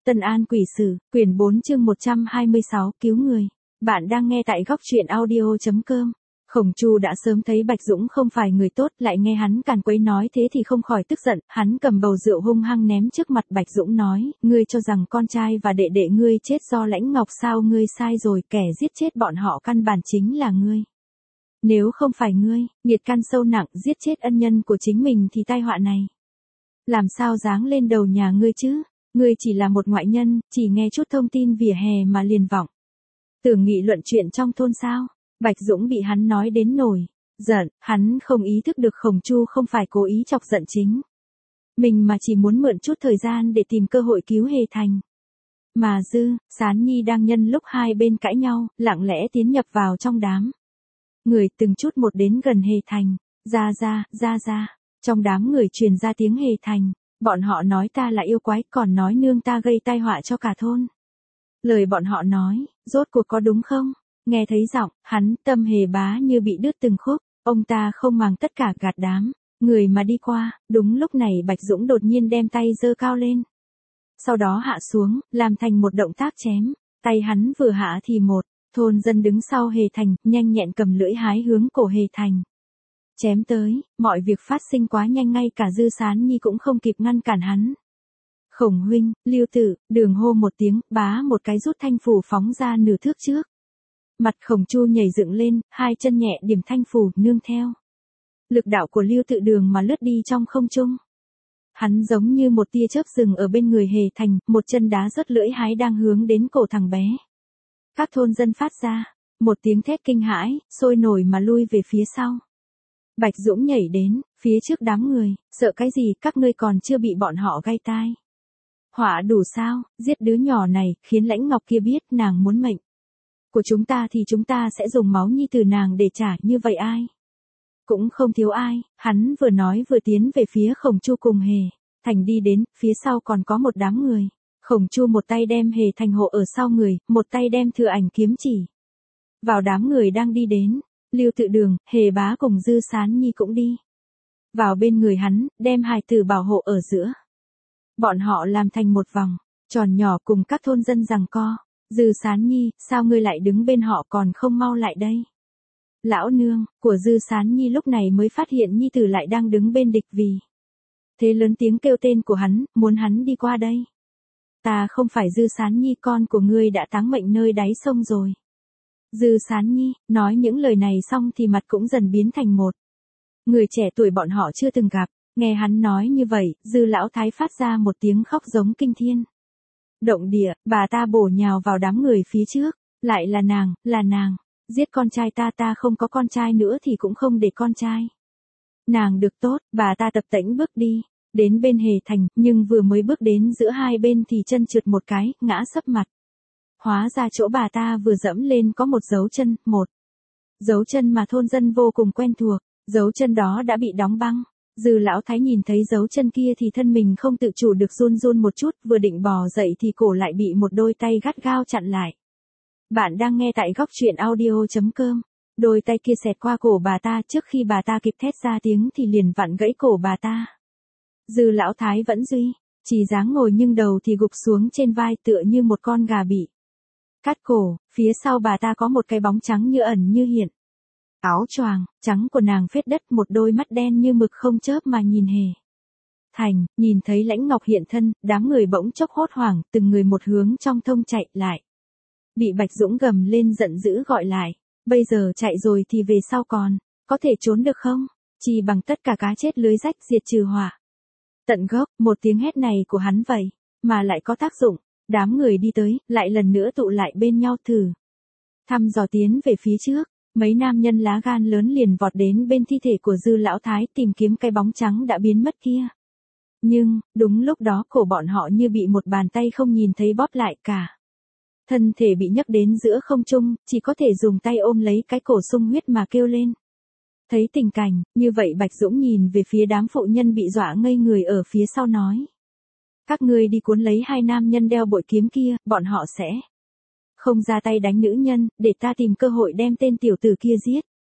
Tân An Quỷ Sử, quyển 4 chương 126, cứu người. Bạn đang nghe tại góc truyện audio.com. Khổng Chu đã sớm thấy Bạch Dũng không phải người tốt, lại nghe hắn càn quấy nói thế thì không khỏi tức giận, hắn cầm bầu rượu hung hăng ném trước mặt Bạch Dũng nói, ngươi cho rằng con trai và đệ đệ ngươi chết do Lãnh Ngọc sao? Ngươi sai rồi, kẻ giết chết bọn họ căn bản chính là ngươi. Nếu không phải ngươi, nghiệt căn sâu nặng giết chết ân nhân của chính mình thì tai họa này làm sao giáng lên đầu nhà ngươi chứ? Ngươi chỉ là một ngoại nhân, chỉ nghe chút thông tin vỉa hè mà liền vọng tưởng nghị luận chuyện trong thôn sao? Bạch Dũng bị hắn nói đến nổi giận, hắn không ý thức được Khổng Chu không phải cố ý chọc giận chính mình mà chỉ muốn mượn chút thời gian để tìm cơ hội cứu Hề Thành. Mà Dư, Sán Nhi đang nhân lúc hai bên cãi nhau, lặng lẽ tiến nhập vào trong đám người, từng chút một đến gần Hề Thành. Ra. Trong đám người truyền ra tiếng Hề Thành, bọn họ nói ta là yêu quái, còn nói nương ta gây tai họa cho cả thôn. Lời bọn họ nói, rốt cuộc có đúng không? Nghe thấy giọng, hắn, tâm Hề bá như bị đứt từng khúc, ông ta không màng tất cả gạt đám người mà đi qua. Đúng lúc này Bạch Dũng đột nhiên đem tay giơ cao lên, sau đó hạ xuống, làm thành một động tác chém. Tay hắn vừa hạ thì một thôn dân đứng sau Hề Thành, nhanh nhẹn cầm lưỡi hái hướng cổ Hề Thành chém tới. Mọi việc phát sinh quá nhanh, ngay cả Dư Sán Nhi cũng không kịp ngăn cản hắn. Khổng huynh, Lưu Tử, Đường hô một tiếng, bá một cái rút thanh phủ phóng ra nửa thước trước. Mặt Khổng Chu nhảy dựng lên, hai chân nhẹ điểm thanh phủ, nương theo lực đạo của Lưu Tự Đường mà lướt đi trong không trung. Hắn giống như một tia chớp dừng ở bên người Hề Thành, một chân đá rớt lưỡi hái đang hướng đến cổ thằng bé. Các thôn dân phát ra một tiếng thét kinh hãi, sôi nổi mà lui về phía sau. Bạch Dũng nhảy đến phía trước đám người, sợ cái gì, các ngươi còn chưa bị bọn họ gây tai họa đủ sao? Giết đứa nhỏ này, khiến Lãnh Ngọc kia biết nàng muốn mệnh của chúng ta thì chúng ta sẽ dùng máu nhi từ nàng để trả, như vậy ai cũng không thiếu ai. Hắn vừa nói vừa tiến về phía Khổng Chu cùng Hề Thành đi đến, phía sau còn có một đám người. Khổng Chu một tay đem Hề Thành hộ ở sau người, một tay đem Thừa Ảnh kiếm chỉ vào đám người đang đi đến. Lưu Tự Đường, Hề bá cùng Dư Sán Nhi cũng đi vào bên người hắn, đem hài tử bảo hộ ở giữa. Bọn họ làm thành một vòng tròn nhỏ cùng các thôn dân giằng co. Dư Sán Nhi, sao ngươi lại đứng bên họ còn không mau lại đây? Lão nương của Dư Sán Nhi lúc này mới phát hiện nhi tử lại đang đứng bên địch, vì thế lớn tiếng kêu tên của hắn, muốn hắn đi qua đây. Ta không phải Dư Sán Nhi, con của ngươi đã táng mệnh nơi đáy sông rồi. Dư Sán Nhi nói những lời này xong thì mặt cũng dần biến thành một người trẻ tuổi bọn họ chưa từng gặp. Nghe hắn nói như vậy, Dư lão thái phát ra một tiếng khóc giống kinh thiên động địa. Bà ta bổ nhào vào đám người phía trước. Lại là nàng giết con trai ta, ta không có con trai nữa thì cũng không để con trai nàng được tốt. Bà ta tập tễnh bước đi đến bên Hề Thành, nhưng vừa mới bước đến giữa hai bên thì chân trượt một cái, ngã sấp mặt. Hóa ra chỗ bà ta vừa dẫm lên có một dấu chân, một dấu chân mà thôn dân vô cùng quen thuộc. Dấu chân đó đã bị đóng băng. Dư lão thái nhìn thấy dấu chân kia thì thân mình không tự chủ được run một chút, vừa định bò dậy thì cổ lại bị một đôi tay gắt gao chặn lại. Bạn đang nghe tại góc truyện audio.com. Đôi tay kia xẹt qua cổ bà ta, trước khi bà ta kịp thét ra tiếng thì liền vặn gãy cổ bà ta. Dư lão thái vẫn duy chỉ dáng ngồi, nhưng đầu thì gục xuống trên vai tựa như một con gà bị cắt cổ. Phía sau bà ta có một cái bóng trắng như ẩn như hiện. Áo choàng trắng của nàng phết đất, một đôi mắt đen như mực không chớp mà nhìn Hề Thành. Nhìn thấy Lãnh Ngọc hiện thân, đám người bỗng chốc hốt hoảng, từng người một hướng trong thông chạy lại. Bị Bạch Dũng gầm lên giận dữ gọi lại. Bây giờ chạy rồi thì về sau còn có thể trốn được không? Chỉ bằng tất cả cá chết lưới rách, diệt trừ hỏa tận gốc. Một tiếng hét này của hắn vậy mà lại có tác dụng. Đám người đi tới, lại lần nữa tụ lại bên nhau thử thăm dò tiến về phía trước. Mấy nam nhân lá gan lớn liền vọt đến bên thi thể của Dư lão thái, tìm kiếm cái bóng trắng đã biến mất kia. Nhưng đúng lúc đó cổ bọn họ như bị một bàn tay không nhìn thấy bóp lại, cả thân thể bị nhấc đến giữa không trung, chỉ có thể dùng tay ôm lấy cái cổ sung huyết mà kêu lên. Thấy tình cảnh như vậy, Bạch Dũng nhìn về phía đám phụ nhân bị dọa ngây người ở phía sau nói. Các ngươi đi cuốn lấy hai nam nhân đeo bội kiếm kia, bọn họ sẽ không ra tay đánh nữ nhân, để ta tìm cơ hội đem tên tiểu tử kia giết.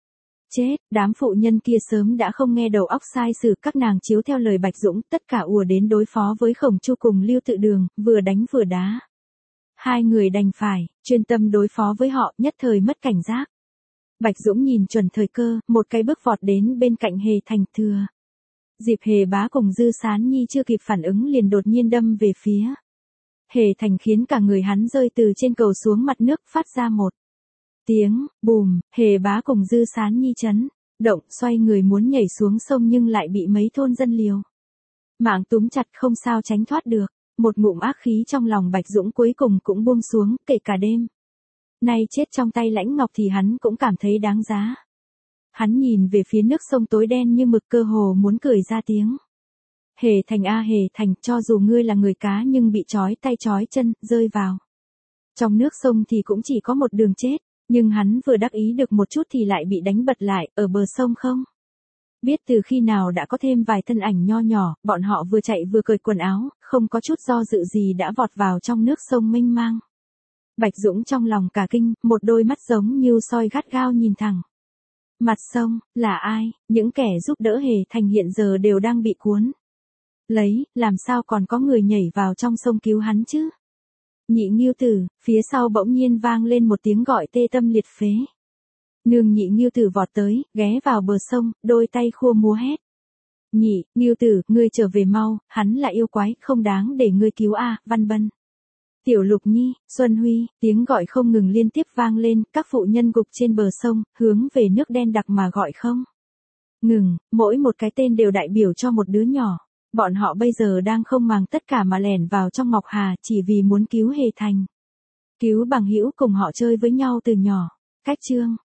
Chết, đám phụ nhân kia sớm đã không nghe đầu óc sai sử, các nàng chiếu theo lời Bạch Dũng, tất cả ùa đến đối phó với Khổng Chu cùng Lưu Tự Đường, vừa đánh vừa đá. Hai người đành phải, chuyên tâm đối phó với họ, nhất thời mất cảnh giác. Bạch Dũng nhìn chuẩn thời cơ, một cái bước vọt đến bên cạnh Hề Thành thừa. Dịp Hề Bá cùng Dư Sán Nhi chưa kịp phản ứng liền đột nhiên đâm về phía Hề Thành, khiến cả người hắn rơi từ trên cầu xuống mặt nước, phát ra một tiếng bùm. Hề Bá cùng Dư Sán Nhi chấn động, xoay người muốn nhảy xuống sông nhưng lại bị mấy thôn dân liều mạng túm chặt, không sao tránh thoát được. Một ngụm ác khí trong lòng Bạch Dũng cuối cùng cũng buông xuống, kể cả đêm nay chết trong tay Lãnh Ngọc thì hắn cũng cảm thấy đáng giá. Hắn nhìn về phía nước sông tối đen như mực, cơ hồ muốn cười ra tiếng. Hề Thành a Hề Thành, cho dù ngươi là người cá nhưng bị trói tay trói chân, rơi vào trong nước sông thì cũng chỉ có một đường chết. Nhưng hắn vừa đắc ý được một chút thì lại bị đánh bật lại, ở bờ sông không biết từ khi nào đã có thêm vài thân ảnh nho nhỏ, bọn họ vừa chạy vừa cởi quần áo, không có chút do dự gì đã vọt vào trong nước sông mênh mang. Bạch Dũng trong lòng cả kinh, một đôi mắt giống như soi gắt gao nhìn thẳng mặt sông. Là ai? Những kẻ giúp đỡ Hề Thành hiện giờ đều đang bị cuốn lấy, làm sao còn có người nhảy vào trong sông cứu hắn chứ? Nhị Nghiêu Tử, phía sau bỗng nhiên vang lên một tiếng gọi tê tâm liệt phế. Nương Nhị Nghiêu Tử vọt tới, ghé vào bờ sông, đôi tay khua múa hét. Nhị Nghiêu Tử, ngươi trở về mau, hắn là yêu quái, không đáng để ngươi cứu a. Văn Bân, Tiểu Lục Nhi, Xuân Huy, tiếng gọi không ngừng liên tiếp vang lên, các phụ nhân gục trên bờ sông, hướng về nước đen đặc mà gọi không ngừng, mỗi một cái tên đều đại biểu cho một đứa nhỏ. Bọn họ bây giờ đang không màng tất cả mà lẻn vào trong Ngọc Hà chỉ vì muốn cứu Hề Thành. Cứu bằng hữu cùng họ chơi với nhau từ nhỏ. Cách chương